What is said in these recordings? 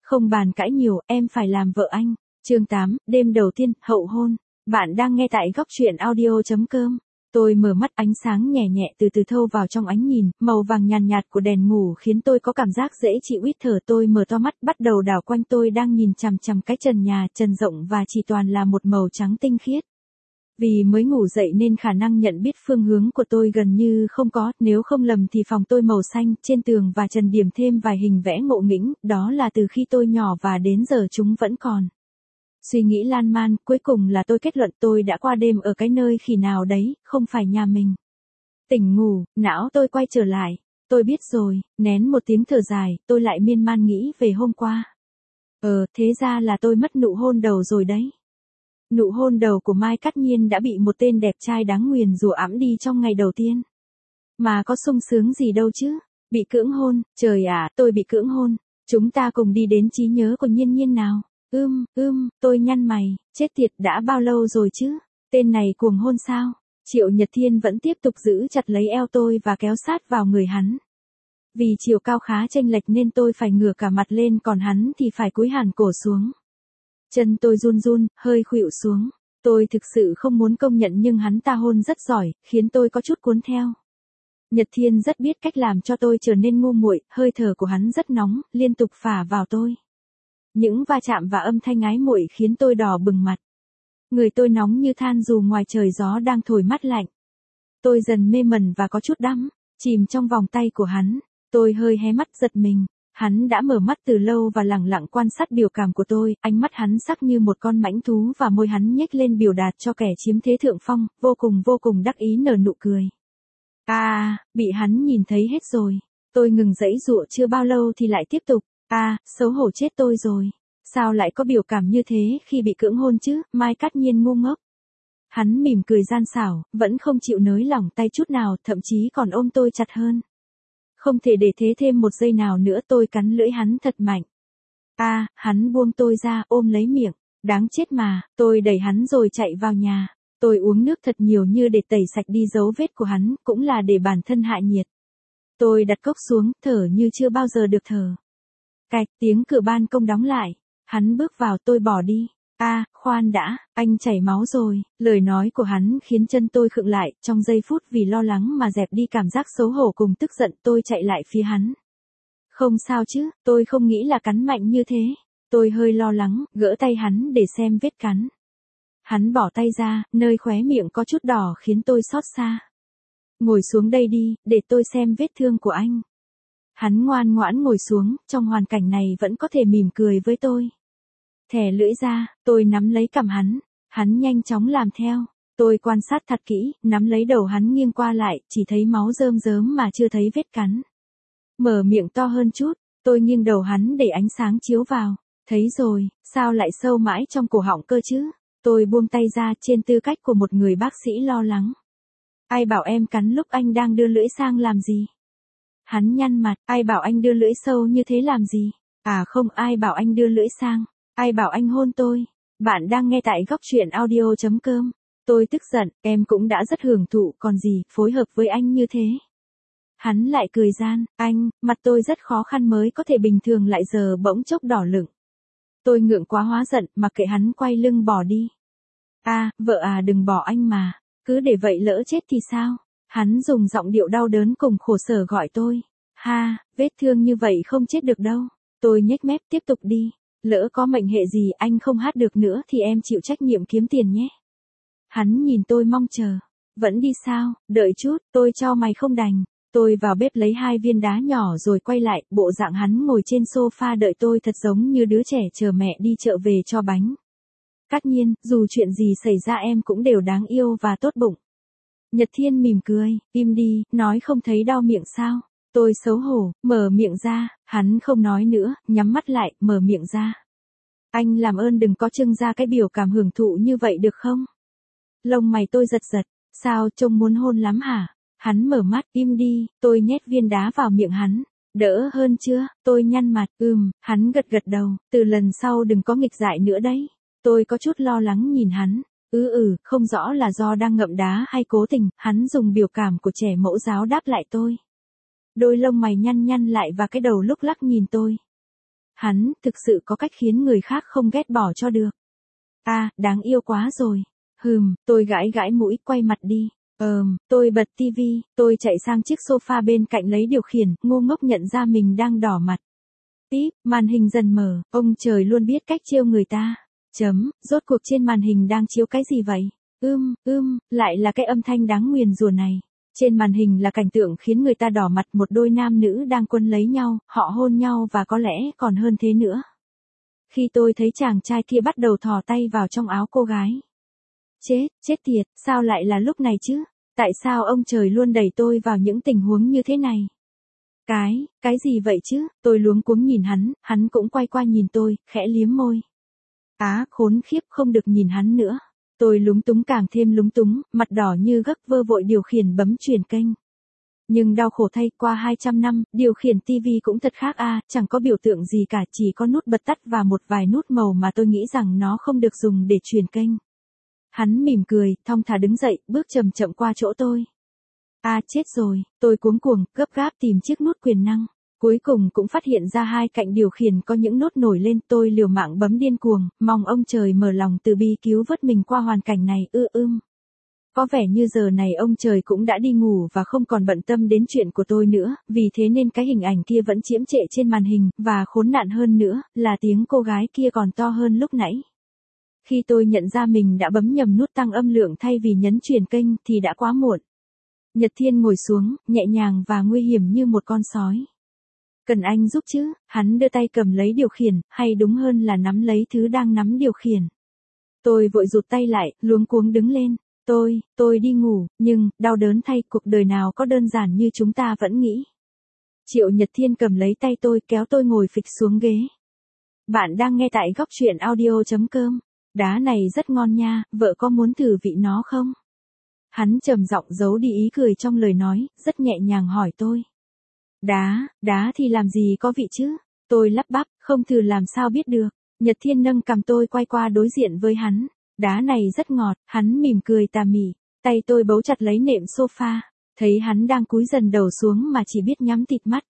Không bàn cãi nhiều, em phải làm vợ anh. Chương 8, đêm đầu tiên, hậu hôn. Bạn đang nghe tại góc truyện audio.com. Tôi mở mắt, ánh sáng nhẹ nhẹ từ từ thâu vào trong ánh nhìn, màu vàng nhàn nhạt của đèn ngủ khiến tôi có cảm giác dễ chịu ít thở. Tôi mở to mắt, bắt đầu đảo quanh. Tôi đang nhìn chằm chằm cái trần nhà, trần rộng và chỉ toàn là một màu trắng tinh khiết. Vì mới ngủ dậy nên khả năng nhận biết phương hướng của tôi gần như không có, nếu không lầm thì phòng tôi màu xanh, trên tường và trần điểm thêm vài hình vẽ ngộ nghĩnh, đó là từ khi tôi nhỏ và đến giờ chúng vẫn còn. Suy nghĩ lan man, cuối cùng là tôi kết luận tôi đã qua đêm ở cái nơi khỉ nào đấy, không phải nhà mình. Tỉnh ngủ, não tôi quay trở lại. Tôi biết rồi, nén một tiếng thở dài, tôi lại miên man nghĩ về hôm qua. Thế ra là tôi mất nụ hôn đầu rồi đấy. Nụ hôn đầu của Mai Cát Nhiên đã bị một tên đẹp trai đáng nguyền rủa ẵm đi trong ngày đầu tiên. Mà có sung sướng gì đâu chứ, bị cưỡng hôn, trời ạ, tôi bị cưỡng hôn. Chúng ta cùng đi đến trí nhớ của Nhiên Nhiên nào. Tôi nhăn mày, chết tiệt, đã bao lâu rồi chứ, tên này cuồng hôn sao? Triệu Nhật Thiên vẫn tiếp tục giữ chặt lấy eo tôi và kéo sát vào người hắn. Vì chiều cao khá chênh lệch nên tôi phải ngửa cả mặt lên, còn hắn thì phải cúi hẳn cổ xuống. Chân tôi run run, hơi khuỵu xuống. Tôi thực sự không muốn công nhận nhưng hắn ta hôn rất giỏi, khiến tôi có chút cuốn theo. Nhật Thiên rất biết cách làm cho tôi trở nên ngu muội, hơi thở của hắn rất nóng, liên tục phả vào tôi. Những va chạm và âm thanh ái muội khiến tôi đỏ bừng mặt. Người tôi nóng như than dù ngoài trời gió đang thổi mát lạnh. Tôi dần mê mẩn và có chút đắm, chìm trong vòng tay của hắn. Tôi hơi hé mắt giật mình. Hắn đã mở mắt từ lâu và lẳng lặng quan sát biểu cảm của tôi, ánh mắt hắn sắc như một con mãnh thú và môi hắn nhếch lên biểu đạt cho kẻ chiếm thế thượng phong, vô cùng đắc ý nở nụ cười. Bị hắn nhìn thấy hết rồi. Tôi ngừng giãy giụa chưa bao lâu thì lại tiếp tục. Xấu hổ chết tôi rồi. Sao lại có biểu cảm như thế khi bị cưỡng hôn chứ, Mai Cát Nhiên ngu ngốc. Hắn mỉm cười gian xảo, vẫn không chịu nới lỏng tay chút nào, thậm chí còn ôm tôi chặt hơn. Không thể để thế thêm một giây nào nữa, tôi cắn lưỡi hắn thật mạnh. Hắn buông tôi ra, ôm lấy miệng. Đáng chết mà, tôi đẩy hắn rồi chạy vào nhà. Tôi uống nước thật nhiều như để tẩy sạch đi dấu vết của hắn, cũng là để bản thân hạ nhiệt. Tôi đặt cốc xuống, thở như chưa bao giờ được thở. Cạch, tiếng cửa ban công đóng lại. Hắn bước vào, tôi bỏ đi. Khoan đã, anh chảy máu rồi. Lời nói của hắn khiến chân tôi khựng lại, trong giây phút vì lo lắng mà dẹp đi cảm giác xấu hổ cùng tức giận, tôi chạy lại phía hắn. Không sao chứ, tôi không nghĩ là cắn mạnh như thế. Tôi hơi lo lắng, gỡ tay hắn để xem vết cắn. Hắn bỏ tay ra, nơi khóe miệng có chút đỏ khiến tôi xót xa. Ngồi xuống đây đi, để tôi xem vết thương của anh. Hắn ngoan ngoãn ngồi xuống, trong hoàn cảnh này vẫn có thể mỉm cười với tôi. Thè lưỡi ra, tôi nắm lấy cằm hắn. Hắn nhanh chóng làm theo. Tôi quan sát thật kỹ, nắm lấy đầu hắn nghiêng qua lại, chỉ thấy máu rơm rớm mà chưa thấy vết cắn. Mở miệng to hơn chút, tôi nghiêng đầu hắn để ánh sáng chiếu vào. Thấy rồi, sao lại sâu mãi trong cổ họng cơ chứ? Tôi buông tay ra, trên tư cách của một người bác sĩ lo lắng. Ai bảo em cắn lúc anh đang đưa lưỡi sang làm gì? Hắn nhăn mặt, ai bảo anh đưa lưỡi sâu như thế làm gì? Không, ai bảo anh đưa lưỡi sang? Ai bảo anh hôn tôi? Bạn đang nghe tại góc truyện audio.com. Tôi tức giận, em cũng đã rất hưởng thụ, còn gì, phối hợp với anh như thế. Hắn lại cười gian, mặt tôi rất khó khăn mới có thể bình thường lại giờ bỗng chốc đỏ lửng. Tôi ngượng quá hóa giận, mặc kệ hắn quay lưng bỏ đi. Vợ đừng bỏ anh mà, cứ để vậy lỡ chết thì sao? Hắn dùng giọng điệu đau đớn cùng khổ sở gọi tôi. Vết thương như vậy không chết được đâu. Tôi nhếch mép tiếp tục đi. Lỡ có mệnh hệ gì anh không hát được nữa thì em chịu trách nhiệm kiếm tiền nhé. Hắn nhìn tôi mong chờ. Vẫn đi sao, đợi chút, tôi cho mày không đành. Tôi vào bếp lấy 2 viên đá nhỏ rồi quay lại, bộ dạng hắn ngồi trên sofa đợi tôi thật giống như đứa trẻ chờ mẹ đi chợ về cho bánh. Cát Nhiên, dù chuyện gì xảy ra em cũng đều đáng yêu và tốt bụng. Nhật Thiên mỉm cười, im đi, nói không thấy đau miệng sao? Tôi xấu hổ, mở miệng ra, hắn không nói nữa, nhắm mắt lại, mở miệng ra. Anh làm ơn đừng có trưng ra cái biểu cảm hưởng thụ như vậy được không? Lông mày tôi giật giật, sao trông muốn hôn lắm hả? Hắn mở mắt, im đi, tôi nhét viên đá vào miệng hắn. Đỡ hơn chưa? Tôi nhăn mặt, hắn gật gật đầu, từ lần sau đừng có nghịch dại nữa đấy. Tôi có chút lo lắng nhìn hắn. Không rõ là do đang ngậm đá hay cố tình, hắn dùng biểu cảm của trẻ mẫu giáo đáp lại tôi. Đôi lông mày nhăn nhăn lại và cái đầu lúc lắc nhìn tôi. Hắn thực sự có cách khiến người khác không ghét bỏ cho được. Đáng yêu quá rồi. Tôi gãi gãi mũi quay mặt đi. Tôi bật tivi, tôi chạy sang chiếc sofa bên cạnh lấy điều khiển, ngu ngốc nhận ra mình đang đỏ mặt. Màn hình dần mở, ông trời luôn biết cách trêu người ta. Rốt cuộc trên màn hình đang chiếu cái gì vậy? Lại là cái âm thanh đáng nguyền rủa này. Trên màn hình là cảnh tượng khiến người ta đỏ mặt, một đôi nam nữ đang quấn lấy nhau, họ hôn nhau và có lẽ còn hơn thế nữa. Khi tôi thấy chàng trai kia bắt đầu thò tay vào trong áo cô gái. Chết tiệt, sao lại là lúc này chứ? Tại sao ông trời luôn đẩy tôi vào những tình huống như thế này? Cái gì vậy chứ? Tôi luống cuống nhìn hắn cũng quay qua nhìn tôi, khẽ liếm môi. Khốn khiếp, không được nhìn hắn nữa. Tôi lúng túng càng thêm lúng túng, mặt đỏ như gấc, vơ vội điều khiển bấm chuyển kênh. Nhưng đau khổ thay, qua 200 năm, điều khiển TV cũng thật khác chẳng có biểu tượng gì cả, chỉ có nút bật tắt và một vài nút màu mà tôi nghĩ rằng nó không được dùng để chuyển kênh. Hắn mỉm cười, thong thả đứng dậy, bước chậm chậm qua chỗ tôi. Chết rồi, tôi cuống cuồng, gấp gáp tìm chiếc nút quyền năng. Cuối cùng cũng phát hiện ra hai cạnh điều khiển có những nốt nổi lên, tôi liều mạng bấm điên cuồng, mong ông trời mở lòng từ bi cứu vớt mình qua hoàn cảnh này. Có vẻ như giờ này ông trời cũng đã đi ngủ và không còn bận tâm đến chuyện của tôi nữa, vì thế nên cái hình ảnh kia vẫn chiếm trệ trên màn hình, và khốn nạn hơn nữa, là tiếng cô gái kia còn to hơn lúc nãy. Khi tôi nhận ra mình đã bấm nhầm nút tăng âm lượng thay vì nhấn chuyển kênh thì đã quá muộn. Nhật Thiên ngồi xuống, nhẹ nhàng và nguy hiểm như một con sói. Cần anh giúp chứ? Hắn đưa tay cầm lấy điều khiển, hay đúng hơn là nắm lấy thứ đang nắm điều khiển. Tôi vội rụt tay lại, luống cuống đứng lên. Tôi đi ngủ, nhưng, đau đớn thay, cuộc đời nào có đơn giản như chúng ta vẫn nghĩ. Triệu Nhật Thiên cầm lấy tay tôi, kéo tôi ngồi phịch xuống ghế. Bạn đang nghe tại góc truyện audio.com. Đá này rất ngon nha, vợ có muốn thử vị nó không? Hắn trầm giọng giấu đi ý cười trong lời nói, rất nhẹ nhàng hỏi tôi. Đá thì làm gì có vị chứ? Tôi lắp bắp, không thử làm sao biết được. Nhật Thiên nâng cằm tôi quay qua đối diện với hắn. Đá này rất ngọt, hắn mỉm cười tà mỉ. Tay tôi bấu chặt lấy nệm sofa. Thấy hắn đang cúi dần đầu xuống mà chỉ biết nhắm tịt mắt.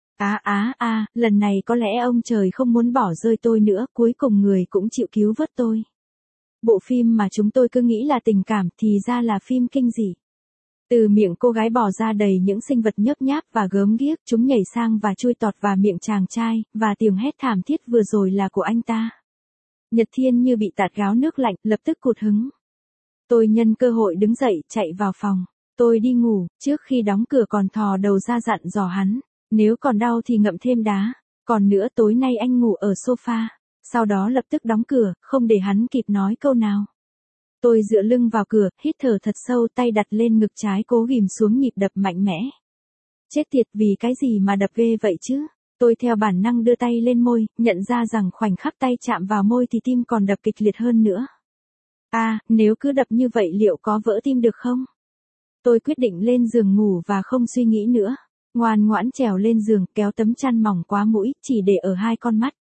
Lần này có lẽ ông trời không muốn bỏ rơi tôi nữa, cuối cùng người cũng chịu cứu vớt tôi. Bộ phim mà chúng tôi cứ nghĩ là tình cảm thì ra là phim kinh dị. Từ miệng cô gái bò ra đầy những sinh vật nhớp nháp và gớm ghiếc, chúng nhảy sang và chui tọt vào miệng chàng trai, và tiếng hét thảm thiết vừa rồi là của anh ta. Nhật Thiên như bị tạt gáo nước lạnh, lập tức cụt hứng. Tôi nhân cơ hội đứng dậy, chạy vào phòng. Tôi đi ngủ, trước khi đóng cửa còn thò đầu ra dặn dò hắn. Nếu còn đau thì ngậm thêm đá. Còn nữa tối nay anh ngủ ở sofa. Sau đó lập tức đóng cửa, không để hắn kịp nói câu nào. Tôi dựa lưng vào cửa, hít thở thật sâu, tay đặt lên ngực trái cố ghìm xuống nhịp đập mạnh mẽ. Chết tiệt, vì cái gì mà đập ghê vậy chứ? Tôi theo bản năng đưa tay lên môi, nhận ra rằng khoảnh khắc tay chạm vào môi thì tim còn đập kịch liệt hơn nữa. Nếu cứ đập như vậy liệu có vỡ tim được không? Tôi quyết định lên giường ngủ và không suy nghĩ nữa. Ngoan ngoãn trèo lên giường, kéo tấm chăn mỏng quá mũi, chỉ để ở hai con mắt.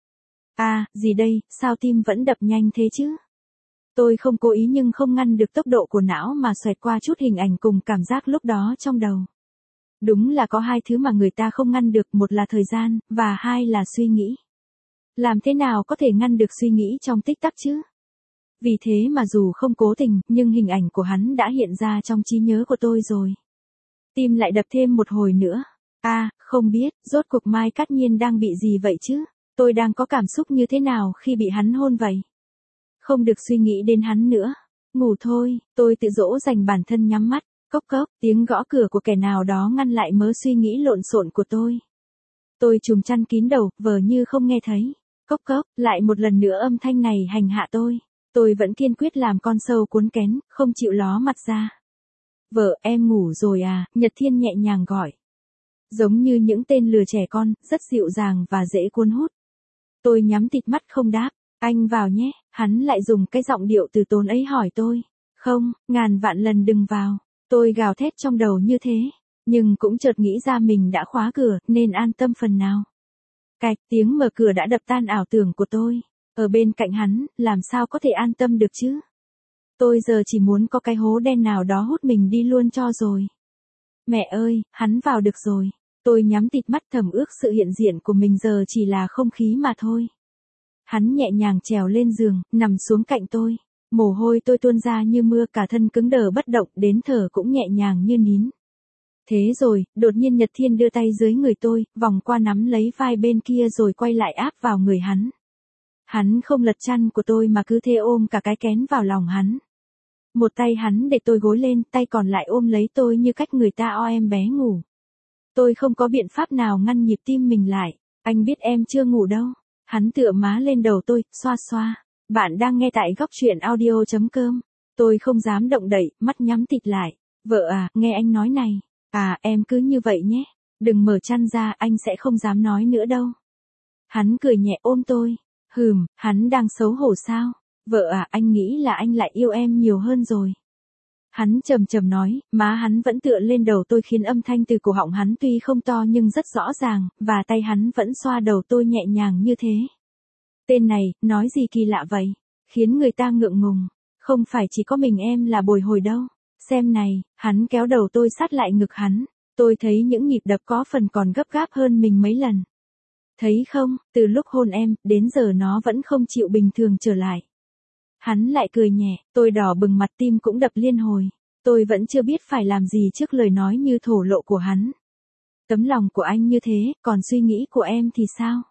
Gì đây, sao tim vẫn đập nhanh thế chứ? Tôi không cố ý nhưng không ngăn được tốc độ của não mà xoẹt qua chút hình ảnh cùng cảm giác lúc đó trong đầu. Đúng là có hai thứ mà người ta không ngăn được, một là thời gian, và hai là suy nghĩ. Làm thế nào có thể ngăn được suy nghĩ trong tích tắc chứ? Vì thế mà dù không cố tình, nhưng hình ảnh của hắn đã hiện ra trong trí nhớ của tôi rồi. Tim lại đập thêm một hồi nữa. Không biết, rốt cuộc Mai Cát Nhiên đang bị gì vậy chứ? Tôi đang có cảm xúc như thế nào khi bị hắn hôn vậy? Không được suy nghĩ đến hắn nữa. Ngủ thôi, tôi tự dỗ dành bản thân nhắm mắt. Cốc cốc, tiếng gõ cửa của kẻ nào đó ngăn lại mớ suy nghĩ lộn xộn của tôi. Tôi trùm chăn kín đầu, vờ như không nghe thấy. Cốc cốc, lại một lần nữa âm thanh này hành hạ tôi. Tôi vẫn kiên quyết làm con sâu cuốn kén, không chịu ló mặt ra. Vợ, em ngủ rồi à? Nhật Thiên nhẹ nhàng gọi. Giống như những tên lừa trẻ con, rất dịu dàng và dễ cuốn hút. Tôi nhắm tịt mắt không đáp. Anh vào nhé, hắn lại dùng cái giọng điệu từ tốn ấy hỏi tôi. Không, ngàn vạn lần đừng vào. Tôi gào thét trong đầu như thế, nhưng cũng chợt nghĩ ra mình đã khóa cửa, nên an tâm phần nào. Cạch, tiếng mở cửa đã đập tan ảo tưởng của tôi. Ở bên cạnh hắn, làm sao có thể an tâm được chứ? Tôi giờ chỉ muốn có cái hố đen nào đó hút mình đi luôn cho rồi. Mẹ ơi, hắn vào được rồi. Tôi nhắm tịt mắt thầm ước sự hiện diện của mình giờ chỉ là không khí mà thôi. Hắn nhẹ nhàng trèo lên giường, nằm xuống cạnh tôi. Mồ hôi tôi tuôn ra như mưa, cả thân cứng đờ bất động, đến thở cũng nhẹ nhàng như nín. Thế rồi, đột nhiên Nhật Thiên đưa tay dưới người tôi, vòng qua nắm lấy vai bên kia rồi quay lại áp vào người hắn. Hắn không lật chăn của tôi mà cứ thế ôm cả cái kén vào lòng hắn. Một tay hắn để tôi gối lên, tay còn lại ôm lấy tôi như cách người ta o em bé ngủ. Tôi không có biện pháp nào ngăn nhịp tim mình lại. Anh biết em chưa ngủ đâu. Hắn tựa má lên đầu tôi, xoa xoa. Bạn đang nghe tại góc truyện audio.com. Tôi không dám động đậy, mắt nhắm tịt lại. Vợ à, nghe anh nói này. À, em cứ như vậy nhé. Đừng mở chăn ra, anh sẽ không dám nói nữa đâu. Hắn cười nhẹ ôm tôi. Hắn đang xấu hổ sao? Vợ à, anh nghĩ là anh lại yêu em nhiều hơn rồi. Hắn trầm trầm nói, má hắn vẫn tựa lên đầu tôi khiến âm thanh từ cổ họng hắn tuy không to nhưng rất rõ ràng, và tay hắn vẫn xoa đầu tôi nhẹ nhàng như thế. Tên này, nói gì kỳ lạ vậy? Khiến người ta ngượng ngùng. Không phải chỉ có mình em là bồi hồi đâu. Xem này, hắn kéo đầu tôi sát lại ngực hắn. Tôi thấy những nhịp đập có phần còn gấp gáp hơn mình mấy lần. Thấy không, từ lúc hôn em, đến giờ nó vẫn không chịu bình thường trở lại. Hắn lại cười nhẹ, tôi đỏ bừng mặt, tim cũng đập liên hồi. Tôi vẫn chưa biết phải làm gì trước lời nói như thổ lộ của hắn. Tấm lòng của anh như thế, còn suy nghĩ của em thì sao?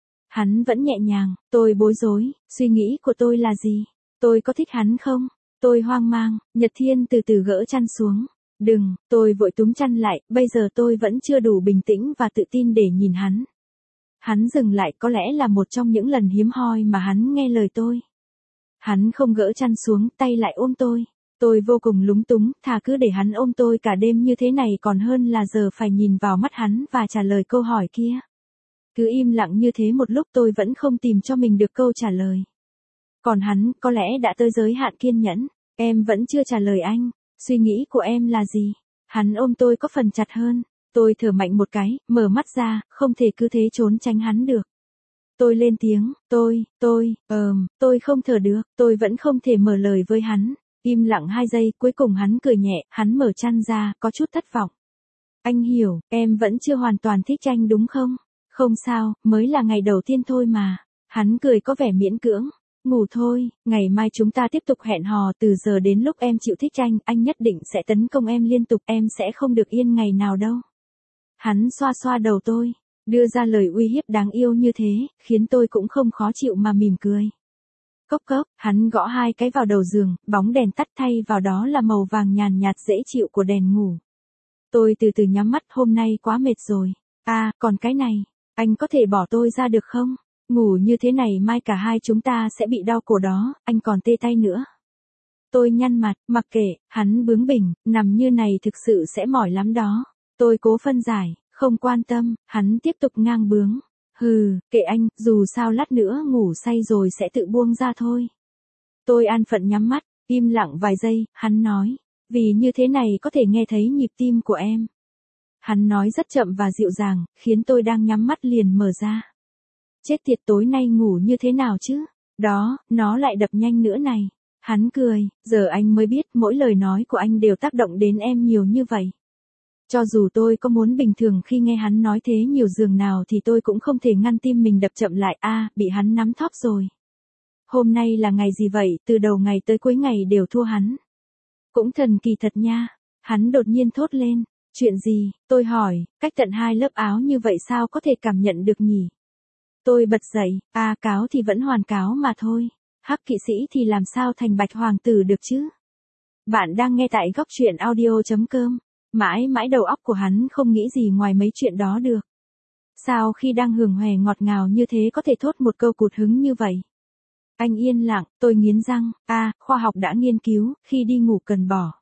Hắn vẫn nhẹ nhàng, tôi bối rối, suy nghĩ của tôi là gì? Tôi có thích hắn không? Tôi hoang mang, Nhật Thiên từ từ gỡ chăn xuống. Đừng, tôi vội túm chăn lại, bây giờ tôi vẫn chưa đủ bình tĩnh và tự tin để nhìn hắn. Hắn dừng lại, có lẽ là một trong những lần hiếm hoi mà hắn nghe lời tôi. Hắn không gỡ chăn xuống, tay lại ôm tôi. Tôi vô cùng lúng túng, thà cứ để hắn ôm tôi cả đêm như thế này còn hơn là giờ phải nhìn vào mắt hắn và trả lời câu hỏi kia. Cứ im lặng như thế một lúc tôi vẫn không tìm cho mình được câu trả lời. Còn hắn, có lẽ đã tới giới hạn kiên nhẫn. Em vẫn chưa trả lời anh. Suy nghĩ của em là gì? Hắn ôm tôi có phần chặt hơn. Tôi thở mạnh một cái, mở mắt ra, không thể cứ thế trốn tránh hắn được. Tôi lên tiếng, tôi không thở được, tôi vẫn không thể mở lời với hắn. Im lặng 2 giây, cuối cùng hắn cười nhẹ, hắn mở chăn ra, có chút thất vọng. Anh hiểu, em vẫn chưa hoàn toàn thích anh đúng không? Không sao, mới là ngày đầu tiên thôi mà. Hắn cười có vẻ miễn cưỡng. Ngủ thôi, ngày mai chúng ta tiếp tục hẹn hò, từ giờ đến lúc em chịu thích anh nhất định sẽ tấn công em liên tục, em sẽ không được yên ngày nào đâu. Hắn xoa xoa đầu tôi, đưa ra lời uy hiếp đáng yêu như thế, khiến tôi cũng không khó chịu mà mỉm cười. Cốc cốc, hắn gõ 2 cái vào đầu giường, bóng đèn tắt, thay vào đó là màu vàng nhàn nhạt dễ chịu của đèn ngủ. Tôi từ từ nhắm mắt, hôm nay quá mệt rồi. À, còn cái này, anh có thể bỏ tôi ra được không? Ngủ như thế này mai cả hai chúng ta sẽ bị đau cổ đó, anh còn tê tay nữa. Tôi nhăn mặt, mặc kệ, hắn bướng bỉnh, nằm như này thực sự sẽ mỏi lắm đó. Tôi cố phân giải, không quan tâm, hắn tiếp tục ngang bướng. Kệ anh, dù sao lát nữa ngủ say rồi sẽ tự buông ra thôi. Tôi an phận nhắm mắt, im lặng vài giây, hắn nói, vì như thế này có thể nghe thấy nhịp tim của em. Hắn nói rất chậm và dịu dàng, khiến tôi đang nhắm mắt liền mở ra. Chết tiệt, tối nay ngủ như thế nào chứ? Đó, nó lại đập nhanh nữa này. Hắn cười, giờ anh mới biết mỗi lời nói của anh đều tác động đến em nhiều như vậy. Cho dù tôi có muốn bình thường khi nghe hắn nói thế nhiều giường nào thì tôi cũng không thể ngăn tim mình đập chậm lại. Bị hắn nắm thóp rồi. Hôm nay là ngày gì vậy, từ đầu ngày tới cuối ngày đều thua hắn. Cũng thần kỳ thật nha. Hắn đột nhiên thốt lên. Chuyện gì? Tôi hỏi, cách tận 2 lớp áo như vậy sao có thể cảm nhận được nhỉ? Tôi bật dậy, cáo thì vẫn hoàn cáo mà thôi. Hắc kỵ sĩ thì làm sao thành bạch hoàng tử được chứ? Bạn đang nghe tại góc truyện audio.com. Mãi mãi đầu óc của hắn không nghĩ gì ngoài mấy chuyện đó được. Sao khi đang hưởng hòe ngọt ngào như thế có thể thốt một câu cụt hứng như vậy? Anh yên lặng, tôi nghiến răng, khoa học đã nghiên cứu, khi đi ngủ cần bỏ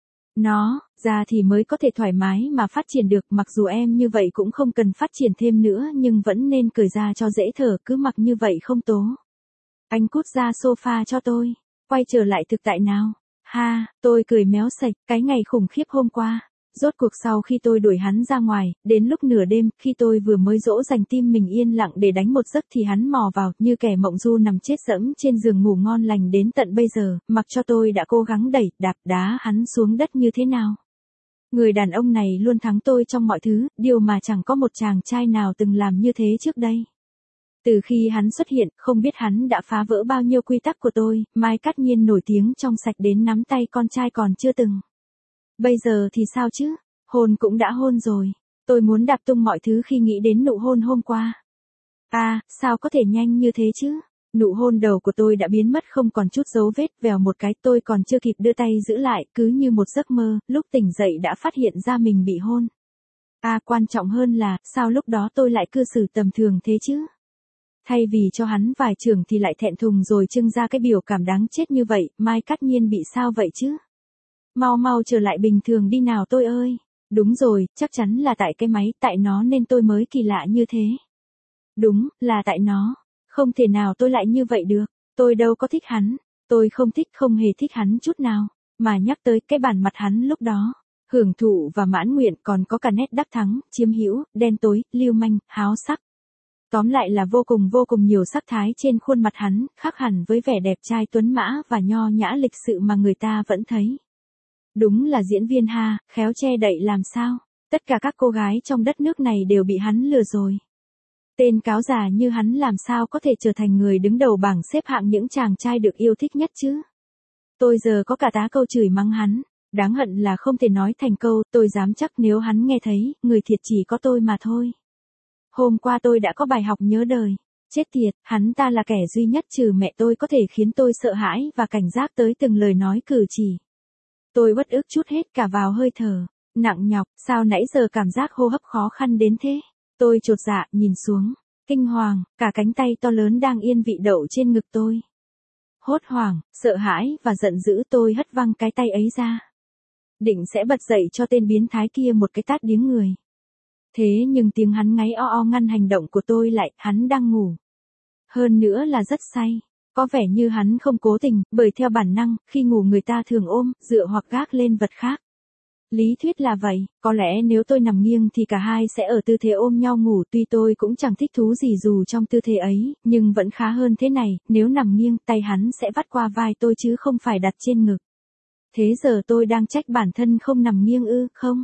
nó ra thì mới có thể thoải mái mà phát triển được, mặc dù em như vậy cũng không cần phát triển thêm nữa nhưng vẫn nên cởi ra cho dễ thở, cứ mặc như vậy không tố. Anh cút ra sofa cho tôi, quay trở lại thực tại nào. Tôi cười méo sạch, cái ngày khủng khiếp hôm qua. Rốt cuộc sau khi tôi đuổi hắn ra ngoài, đến lúc nửa đêm, khi tôi vừa mới dỗ dành tim mình yên lặng để đánh một giấc thì hắn mò vào, như kẻ mộng du nằm chết dẫm trên giường ngủ ngon lành đến tận bây giờ, mặc cho tôi đã cố gắng đẩy, đạp đá hắn xuống đất như thế nào. Người đàn ông này luôn thắng tôi trong mọi thứ, điều mà chẳng có một chàng trai nào từng làm như thế trước đây. Từ khi hắn xuất hiện, không biết hắn đã phá vỡ bao nhiêu quy tắc của tôi, Mai Cát Nhiên nổi tiếng trong sạch đến nắm tay con trai còn chưa từng. Bây giờ thì sao chứ? Hôn cũng đã hôn rồi. Tôi muốn đạp tung mọi thứ khi nghĩ đến nụ hôn hôm qua. À, sao có thể nhanh như thế chứ? Nụ hôn đầu của tôi đã biến mất không còn chút dấu vết, vèo một cái tôi còn chưa kịp đưa tay giữ lại, cứ như một giấc mơ, lúc tỉnh dậy đã phát hiện ra mình bị hôn. À, quan trọng hơn là, sao lúc đó tôi lại cư xử tầm thường thế chứ? Thay vì cho hắn vài chưởng thì lại thẹn thùng rồi trưng ra cái biểu cảm đáng chết như vậy, Mai Cát Nhiên bị sao vậy chứ? Mau mau trở lại bình thường đi nào tôi ơi. Đúng rồi, chắc chắn là tại cái máy, tại nó nên tôi mới kỳ lạ như thế. Đúng, là tại nó. Không thể nào tôi lại như vậy được. Tôi đâu có thích hắn. Tôi không thích, không hề thích hắn chút nào. Mà nhắc tới cái bản mặt hắn lúc đó. Hưởng thụ và mãn nguyện, còn có cả nét đắc thắng, chiếm hữu, đen tối, lưu manh, háo sắc. Tóm lại là vô cùng nhiều sắc thái trên khuôn mặt hắn, khác hẳn với vẻ đẹp trai tuấn mã và nho nhã lịch sự mà người ta vẫn thấy. Đúng là diễn viên ha, khéo che đậy làm sao. Tất cả các cô gái trong đất nước này đều bị hắn lừa rồi. Tên cáo già như hắn làm sao có thể trở thành người đứng đầu bảng xếp hạng những chàng trai được yêu thích nhất chứ. Tôi giờ có cả tá câu chửi mắng hắn. Đáng hận là không thể nói thành câu, tôi dám chắc nếu hắn nghe thấy, người thiệt chỉ có tôi mà thôi. Hôm qua tôi đã có bài học nhớ đời. Chết tiệt, hắn ta là kẻ duy nhất trừ mẹ tôi có thể khiến tôi sợ hãi và cảnh giác tới từng lời nói cử chỉ. Tôi uất ức chút hết cả vào hơi thở. Nặng nhọc, sao nãy giờ cảm giác hô hấp khó khăn đến thế? Tôi chột dạ, nhìn xuống. Kinh hoàng, cả cánh tay to lớn đang yên vị đậu trên ngực tôi. Hốt hoảng, sợ hãi và giận dữ tôi hất văng cái tay ấy ra. Định sẽ bật dậy cho tên biến thái kia một cái tát điếng người. Thế nhưng tiếng hắn ngáy o o ngăn hành động của tôi lại, hắn đang ngủ. Hơn nữa là rất say. Có vẻ như hắn không cố tình, bởi theo bản năng, khi ngủ người ta thường ôm, dựa hoặc gác lên vật khác. Lý thuyết là vậy, có lẽ nếu tôi nằm nghiêng thì cả hai sẽ ở tư thế ôm nhau ngủ, tuy tôi cũng chẳng thích thú gì dù trong tư thế ấy, nhưng vẫn khá hơn thế này, nếu nằm nghiêng, tay hắn sẽ vắt qua vai tôi chứ không phải đặt trên ngực. Thế giờ tôi đang trách bản thân không nằm nghiêng ư, không?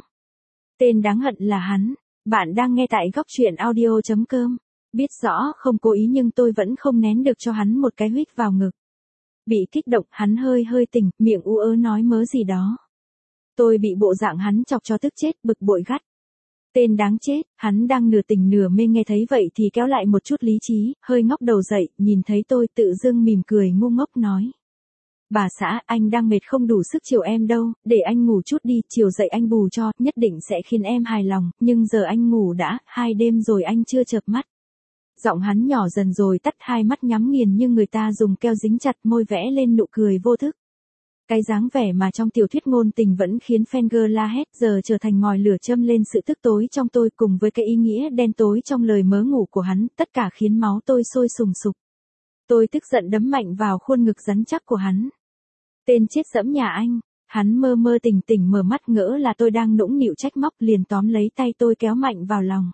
Tên đáng hận là hắn. Bạn đang nghe tại góc truyện audio.com. Biết rõ không cố ý nhưng tôi vẫn không nén được cho hắn một cái huých vào ngực. Bị kích động, hắn hơi tỉnh, miệng ú ớ nói mớ gì đó. Tôi bị bộ dạng hắn chọc cho tức chết, bực bội gắt. Tên đáng chết, hắn đang nửa tỉnh nửa mê, nghe thấy vậy thì kéo lại một chút lý trí, hơi ngóc đầu dậy, nhìn thấy tôi tự dưng mỉm cười ngu ngốc nói. Bà xã, anh đang mệt không đủ sức chiều em đâu, để anh ngủ chút đi, chiều dậy anh bù cho, nhất định sẽ khiến em hài lòng, nhưng giờ anh ngủ đã, 2 đêm rồi anh chưa chợp mắt. Giọng hắn nhỏ dần rồi tắt, hai mắt nhắm nghiền nhưng người ta dùng keo dính chặt môi vẽ lên nụ cười vô thức. Cái dáng vẻ mà trong tiểu thuyết ngôn tình vẫn khiến Fenger la hét giờ trở thành ngòi lửa châm lên sự tức tối trong tôi, cùng với cái ý nghĩa đen tối trong lời mớ ngủ của hắn, tất cả khiến máu tôi sôi sùng sục. Tôi tức giận đấm mạnh vào khuôn ngực rắn chắc của hắn. Tên chết dẫm nhà anh. Hắn mơ mơ tỉnh mở mắt ngỡ là tôi đang nũng nịu trách móc, liền tóm lấy tay tôi kéo mạnh vào lòng.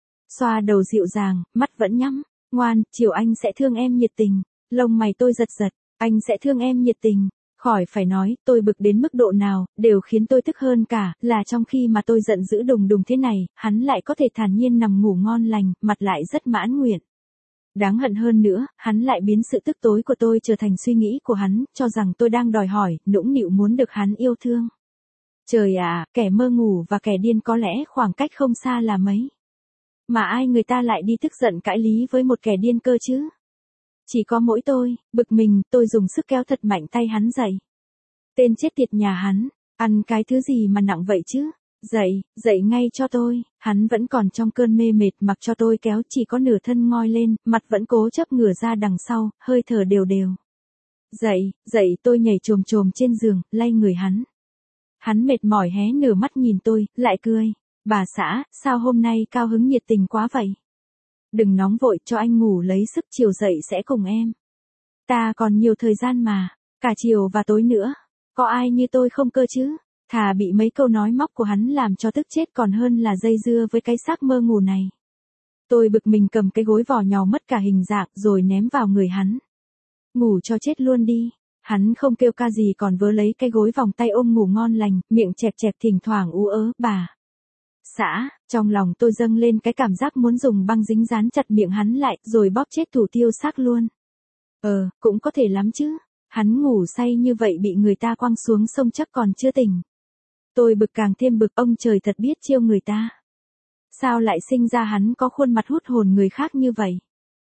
Xoa đầu dịu dàng, mắt vẫn nhắm. Ngoan, chiều anh sẽ thương em nhiệt tình. Lông mày tôi giật giật. Anh sẽ thương em nhiệt tình. Khỏi phải nói, tôi bực đến mức độ nào, đều khiến tôi tức hơn cả, là trong khi mà tôi giận dữ đùng đùng thế này, hắn lại có thể thản nhiên nằm ngủ ngon lành, mặt lại rất mãn nguyện. Đáng hận hơn nữa, hắn lại biến sự tức tối của tôi trở thành suy nghĩ của hắn, cho rằng tôi đang đòi hỏi, nũng nịu muốn được hắn yêu thương. Trời ạ, kẻ mơ ngủ và kẻ điên có lẽ khoảng cách không xa là mấy. Mà ai người ta lại đi tức giận cãi lý với một kẻ điên cơ chứ? Chỉ có mỗi tôi, bực mình, tôi dùng sức kéo thật mạnh tay hắn dậy. Tên chết tiệt nhà hắn, ăn cái thứ gì mà nặng vậy chứ? Dậy ngay cho tôi, hắn vẫn còn trong cơn mê mệt mặc cho tôi kéo, chỉ có nửa thân ngoi lên, mặt vẫn cố chấp ngửa ra đằng sau, hơi thở đều đều. Dậy tôi nhảy chồm trên giường, lay người hắn. Hắn mệt mỏi hé nửa mắt nhìn tôi, lại cười. Bà xã, sao hôm nay cao hứng nhiệt tình quá vậy? Đừng nóng vội, cho anh ngủ lấy sức, chiều dậy sẽ cùng em. Ta còn nhiều thời gian mà, cả chiều và tối nữa. Có ai như tôi không cơ chứ? Thà bị mấy câu nói móc của hắn làm cho tức chết còn hơn là dây dưa với cái xác mơ ngủ này. Tôi bực mình cầm cái gối vò nhàu mất cả hình dạng rồi ném vào người hắn. Ngủ cho chết luôn đi. Hắn không kêu ca gì còn vớ lấy cái gối vòng tay ôm ngủ ngon lành, miệng chẹp chẹp thỉnh thoảng ú ớ, bà. Xã, trong lòng tôi dâng lên cái cảm giác muốn dùng băng dính dán chặt miệng hắn lại, rồi bóp chết thủ tiêu xác luôn. Cũng có thể lắm chứ. Hắn ngủ say như vậy bị người ta quăng xuống sông chắc còn chưa tỉnh. Tôi bực càng thêm bực, ông trời thật biết chiêu người ta. Sao lại sinh ra hắn có khuôn mặt hút hồn người khác như vậy?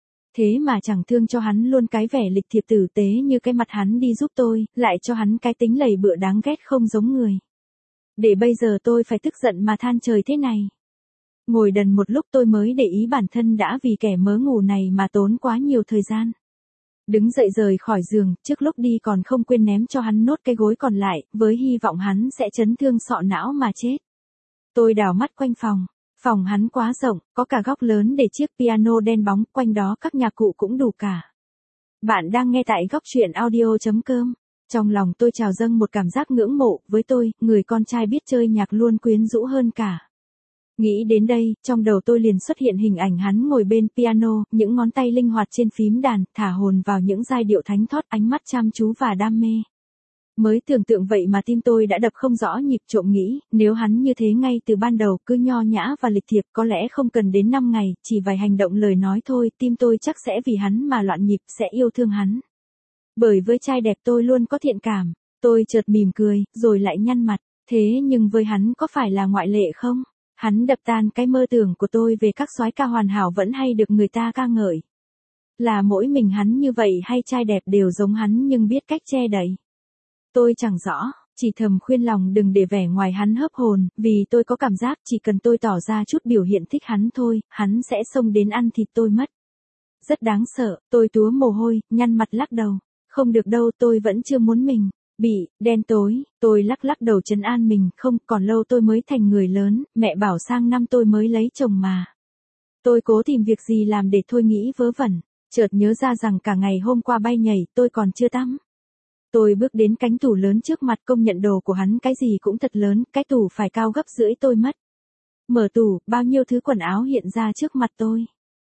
Thế mà chẳng thương cho hắn luôn cái vẻ lịch thiệp tử tế như cái mặt hắn đi giúp tôi, lại cho hắn cái tính lầy bựa đáng ghét không giống người. Để bây giờ tôi phải tức giận mà than trời thế này. Ngồi đần một lúc tôi mới để ý bản thân đã vì kẻ mớ ngủ này mà tốn quá nhiều thời gian. Đứng dậy rời khỏi giường, trước lúc đi còn không quên ném cho hắn nốt cái gối còn lại, với hy vọng hắn sẽ chấn thương sọ não mà chết. Tôi đảo mắt quanh phòng. Phòng hắn quá rộng, có cả góc lớn để chiếc piano đen bóng, quanh đó các nhạc cụ cũng đủ cả. Bạn đang nghe tại góc truyện audio.com. Trong lòng tôi trào dâng một cảm giác ngưỡng mộ, với tôi, người con trai biết chơi nhạc luôn quyến rũ hơn cả. Nghĩ đến đây, trong đầu tôi liền xuất hiện hình ảnh hắn ngồi bên piano, những ngón tay linh hoạt trên phím đàn, thả hồn vào những giai điệu thánh thót, ánh mắt chăm chú và đam mê. Mới tưởng tượng vậy mà tim tôi đã đập không rõ nhịp, trộm nghĩ, nếu hắn như thế ngay từ ban đầu cứ nho nhã và lịch thiệp có lẽ không cần đến 5 ngày, chỉ vài hành động lời nói thôi, tim tôi chắc sẽ vì hắn mà loạn nhịp, sẽ yêu thương hắn. Bởi với trai đẹp tôi luôn có thiện cảm, tôi chợt mỉm cười, rồi lại nhăn mặt, thế nhưng với hắn có phải là ngoại lệ không? Hắn đập tan cái mơ tưởng của tôi về các soái ca hoàn hảo vẫn hay được người ta ca ngợi. Là mỗi mình hắn như vậy hay trai đẹp đều giống hắn nhưng biết cách che đậy? Tôi chẳng rõ, chỉ thầm khuyên lòng đừng để vẻ ngoài hắn hớp hồn, vì tôi có cảm giác chỉ cần tôi tỏ ra chút biểu hiện thích hắn thôi, hắn sẽ xông đến ăn thịt tôi mất. Rất đáng sợ, tôi túa mồ hôi, nhăn mặt lắc đầu. Không được đâu, tôi vẫn chưa muốn mình bị đen tối. Tôi lắc đầu trấn an mình, không, còn lâu tôi mới thành người lớn, mẹ bảo sang năm tôi mới lấy chồng mà. Tôi cố tìm việc gì làm để thôi nghĩ vớ vẩn, chợt nhớ ra rằng cả ngày hôm qua bay nhảy tôi còn chưa tắm. Tôi bước đến cánh tủ lớn trước mặt, công nhận đồ của hắn cái gì cũng thật lớn, cái tủ phải cao gấp rưỡi tôi mất. Mở tủ, bao nhiêu thứ quần áo hiện ra trước mặt tôi.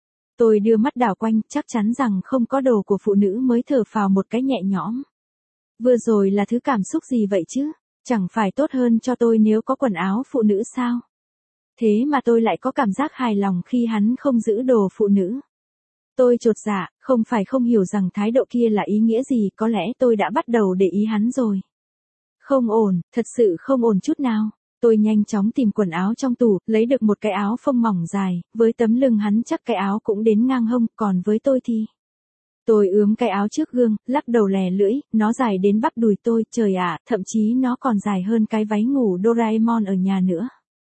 Tôi đưa mắt đảo quanh, chắc chắn rằng không có đồ của phụ nữ mới thở phào một cái nhẹ nhõm. Vừa rồi là thứ cảm xúc gì vậy chứ? Chẳng phải tốt hơn cho tôi nếu có quần áo phụ nữ sao? Thế mà tôi lại có cảm giác hài lòng khi hắn không giữ đồ phụ nữ. Tôi chột dạ, không phải không hiểu rằng thái độ kia là ý nghĩa gì, có lẽ tôi đã bắt đầu để ý hắn rồi. Không ổn, thật sự không ổn chút nào. Tôi nhanh chóng tìm quần áo trong tủ, lấy được một cái áo phông mỏng dài, với tấm lưng hắn chắc cái áo cũng đến ngang hông, còn với tôi thì... Tôi ướm cái áo trước gương, lắc đầu lè lưỡi, nó dài đến bắp đùi tôi, trời ạ, thậm chí nó còn dài hơn cái váy ngủ Doraemon ở nhà nữa.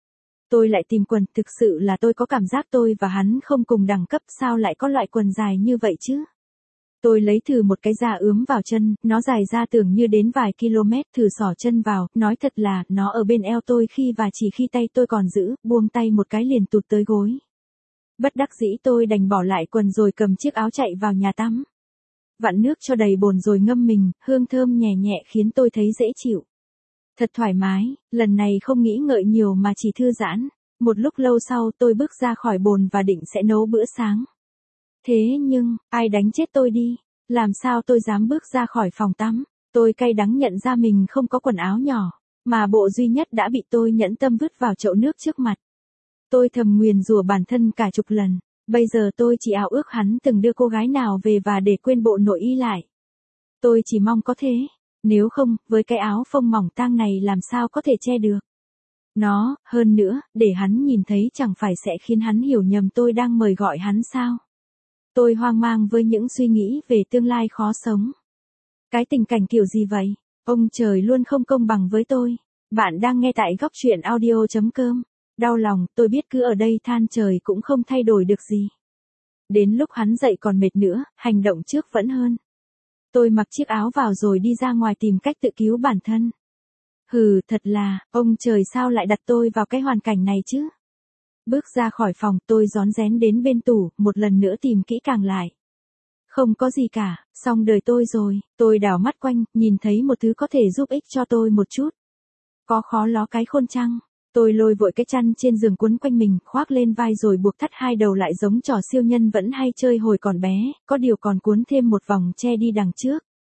Tôi lại tìm quần, thực sự là tôi có cảm giác tôi và hắn không cùng đẳng cấp, sao lại có loại quần dài như vậy chứ? Tôi lấy thử một cái da ướm vào chân, nó dài ra tưởng như đến vài km, thử xỏ chân vào, nói thật là, nó ở bên eo tôi khi và chỉ khi tay tôi còn giữ, buông tay một cái liền tụt tới gối. Bất đắc dĩ tôi đành bỏ lại quần rồi cầm chiếc áo chạy vào nhà tắm. Vặn nước cho đầy bồn rồi ngâm mình, hương thơm nhẹ nhẹ khiến tôi thấy dễ chịu. Thật thoải mái, lần này không nghĩ ngợi nhiều mà chỉ thư giãn. Một lúc lâu sau tôi bước ra khỏi bồn và định sẽ nấu bữa sáng. Thế nhưng, ai đánh chết tôi đi, làm sao tôi dám bước ra khỏi phòng tắm. Tôi cay đắng nhận ra mình không có quần áo nhỏ, mà bộ duy nhất đã bị tôi nhẫn tâm vứt vào chậu nước trước mặt. Tôi thầm nguyền rủa bản thân cả chục lần, bây giờ tôi chỉ ao ước hắn từng đưa cô gái nào về và để quên bộ nội y lại. Tôi chỉ mong có thế, nếu không, với cái áo phông mỏng tang này làm sao có thể che được. Nó, hơn nữa, để hắn nhìn thấy chẳng phải sẽ khiến hắn hiểu nhầm tôi đang mời gọi hắn sao. Tôi hoang mang với những suy nghĩ về tương lai khó sống. Cái tình cảnh kiểu gì vậy? Ông trời luôn không công bằng với tôi. Bạn đang nghe tại góc truyện audio.com. Đau lòng, tôi biết cứ ở đây than trời cũng không thay đổi được gì. Đến lúc hắn dậy còn mệt nữa, hành động trước vẫn hơn. Tôi mặc chiếc áo vào rồi đi ra ngoài tìm cách tự cứu bản thân. Thật là, ông trời sao lại đặt tôi vào cái hoàn cảnh này chứ? Bước ra khỏi phòng, tôi rón rén đến bên tủ, một lần nữa tìm kỹ càng lại. Không có gì cả, xong đời tôi rồi. Tôi đảo mắt quanh, nhìn thấy một thứ có thể giúp ích cho tôi một chút. Có khó ló cái khôn chăng? Tôi lôi vội cái chăn trên giường quấn quanh mình, khoác lên vai rồi buộc thắt hai đầu lại giống trò siêu nhân vẫn hay chơi hồi còn bé, có điều còn cuốn thêm một vòng che đi đằng trước.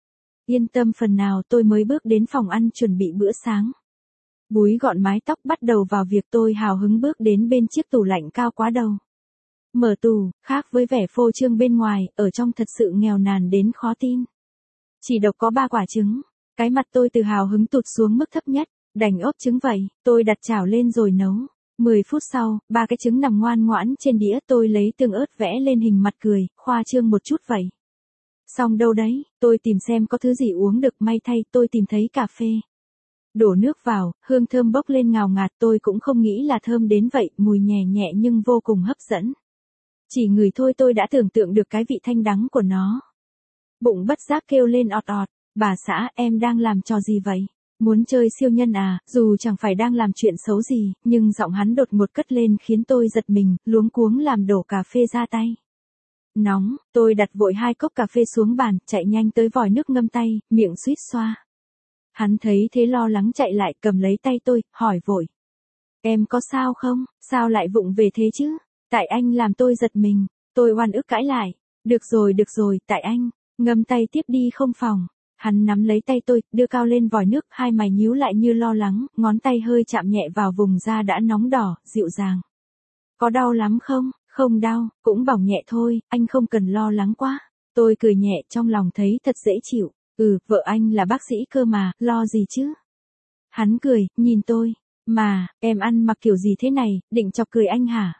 Yên tâm phần nào tôi mới bước đến phòng ăn chuẩn bị bữa sáng. Búi gọn mái tóc bắt đầu vào việc tôi hào hứng bước đến bên chiếc tủ lạnh cao quá đầu. Mở tủ, khác với vẻ phô trương bên ngoài, ở trong thật sự nghèo nàn đến khó tin. Chỉ độc có 3 quả trứng. Cái mặt tôi từ hào hứng tụt xuống mức thấp nhất, đành ốp trứng vậy, tôi đặt chảo lên rồi nấu. 10 phút sau, 3 cái trứng nằm ngoan ngoãn trên đĩa, tôi lấy tương ớt vẽ lên hình mặt cười, khoa trương một chút vậy. Xong đâu đấy, tôi tìm xem có thứ gì uống được, may thay tôi tìm thấy cà phê. Đổ nước vào, hương thơm bốc lên ngào ngạt, tôi cũng không nghĩ là thơm đến vậy, mùi nhẹ nhẹ nhưng vô cùng hấp dẫn. Chỉ ngửi thôi tôi đã tưởng tượng được cái vị thanh đắng của nó. Bụng bất giác kêu lên ọt ọt, bà xã em đang làm trò gì vậy? Muốn chơi siêu nhân à? Dù chẳng phải đang làm chuyện xấu gì, nhưng giọng hắn đột ngột cất lên khiến tôi giật mình, luống cuống làm đổ cà phê ra tay. Nóng, tôi đặt vội 2 cốc cà phê xuống bàn, chạy nhanh tới vòi nước ngâm tay, miệng suýt xoa. Hắn thấy thế lo lắng chạy lại cầm lấy tay tôi, hỏi vội. Em có sao không? Sao lại vụng về thế chứ? Tại anh làm tôi giật mình, tôi oan ức cãi lại. Được rồi, tại anh. Ngâm tay tiếp đi không phòng. Hắn nắm lấy tay tôi, đưa cao lên vòi nước, hai mày nhíu lại như lo lắng, ngón tay hơi chạm nhẹ vào vùng da đã nóng đỏ, dịu dàng. Có đau lắm không? Không đau, cũng bỏng nhẹ thôi, anh không cần lo lắng quá. Tôi cười nhẹ trong lòng thấy thật dễ chịu. Vợ anh là bác sĩ cơ mà, lo gì chứ? Hắn cười, nhìn tôi. Mà, em ăn mặc kiểu gì thế này, định chọc cười anh hả?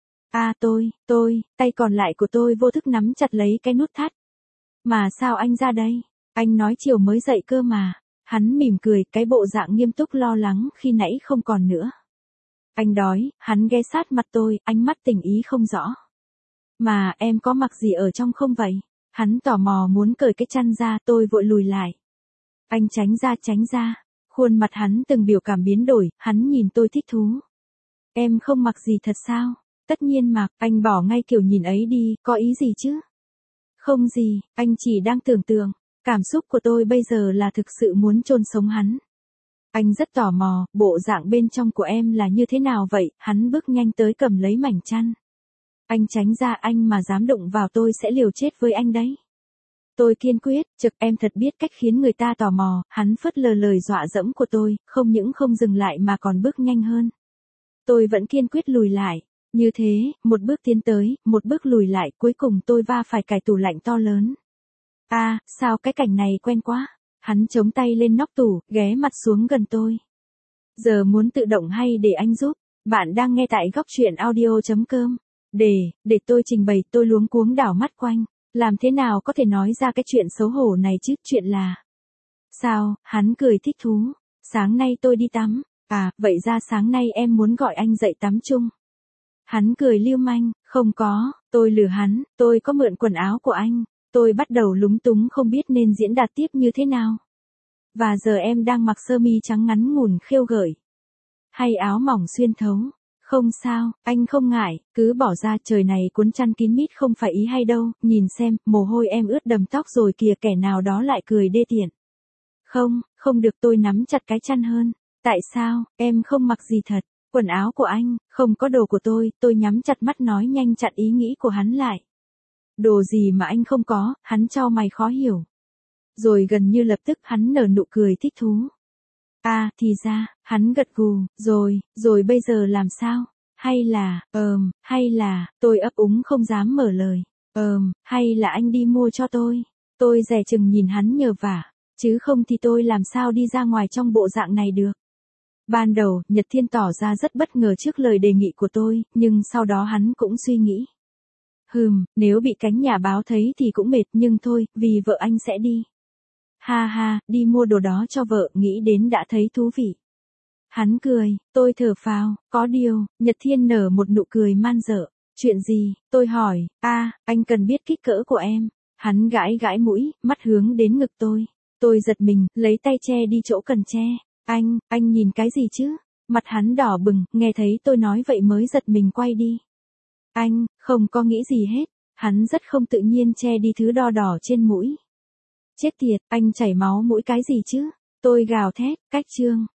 Tay còn lại của tôi vô thức nắm chặt lấy cái nút thắt. Mà sao anh ra đây? Anh nói chiều mới dậy cơ mà. Hắn mỉm cười, cái bộ dạng nghiêm túc lo lắng khi nãy không còn nữa. Anh đói, hắn ghé sát mặt tôi, ánh mắt tình ý không rõ. Mà em có mặc gì ở trong không vậy? Hắn tò mò muốn cởi cái chăn ra, tôi vội lùi lại. Anh tránh ra. Khuôn mặt hắn từng biểu cảm biến đổi, hắn nhìn tôi thích thú. Em không mặc gì thật sao? Tất nhiên mặc, anh bỏ ngay kiểu nhìn ấy đi, có ý gì chứ? Không gì, anh chỉ đang tưởng tượng. Cảm xúc của tôi bây giờ là thực sự muốn chôn sống hắn. Anh rất tò mò, bộ dạng bên trong của em là như thế nào vậy? Hắn bước nhanh tới cầm lấy mảnh chăn. Anh tránh ra, anh mà dám đụng vào tôi sẽ liều chết với anh đấy. Tôi kiên quyết, trực em thật biết cách khiến người ta tò mò, hắn phớt lờ lời dọa dẫm của tôi, không những không dừng lại mà còn bước nhanh hơn. Tôi vẫn kiên quyết lùi lại. Như thế, một bước tiến tới, một bước lùi lại, cuối cùng tôi va phải cái tủ lạnh to lớn. Sao cái cảnh này quen quá. Hắn chống tay lên nóc tủ, ghé mặt xuống gần tôi. Giờ muốn tự động hay để anh giúp? Bạn đang nghe tại góc truyện audio.com. Để tôi trình bày, tôi luống cuống đảo mắt quanh. Làm thế nào có thể nói ra cái chuyện xấu hổ này chứ? Chuyện là... Sao? Hắn cười thích thú. Sáng nay tôi đi tắm. Vậy ra sáng nay em muốn gọi anh dậy tắm chung. Hắn cười lưu manh. Không có, tôi lừa hắn, tôi có mượn quần áo của anh. Tôi bắt đầu lúng túng không biết nên diễn đạt tiếp như thế nào. Và giờ em đang mặc sơ mi trắng ngắn ngủn khêu gợi. Hay áo mỏng xuyên thấu. Không sao, anh không ngại, cứ bỏ ra, trời này cuốn chăn kín mít không phải ý hay đâu, nhìn xem, mồ hôi em ướt đầm tóc rồi kìa, kẻ nào đó lại cười đê tiện. Không được, tôi nắm chặt cái chăn hơn. Tại sao, em không mặc gì thật, quần áo của anh, không có đồ của tôi nhắm chặt mắt nói nhanh chặn ý nghĩ của hắn lại. Đồ gì mà anh không có, hắn chau mày khó hiểu. Rồi gần như lập tức hắn nở nụ cười thích thú. Thì ra, hắn gật gù, rồi bây giờ làm sao? Hay là, tôi ấp úng không dám mở lời. Hay là anh đi mua cho tôi? Tôi dè chừng nhìn hắn nhờ vả, chứ không thì tôi làm sao đi ra ngoài trong bộ dạng này được. Ban đầu, Nhật Thiên tỏ ra rất bất ngờ trước lời đề nghị của tôi, nhưng sau đó hắn cũng suy nghĩ. Nếu bị cánh nhà báo thấy thì cũng mệt, nhưng thôi, vì vợ anh sẽ đi. Ha, đi mua đồ đó cho vợ, nghĩ đến đã thấy thú vị. Hắn cười, tôi thở phào, có điều, Nhật Thiên nở một nụ cười man dợ. Chuyện gì? Tôi hỏi, anh cần biết kích cỡ của em. Hắn gãi mũi, mắt hướng đến ngực tôi. Tôi giật mình, lấy tay che đi chỗ cần che. Anh nhìn cái gì chứ? Mặt hắn đỏ bừng, nghe thấy tôi nói vậy mới giật mình quay đi. Anh, không có nghĩ gì hết. Hắn rất không tự nhiên che đi thứ đo đỏ trên mũi. Chết tiệt, anh chảy máu mũi cái gì chứ? Tôi gào thét, cách chương.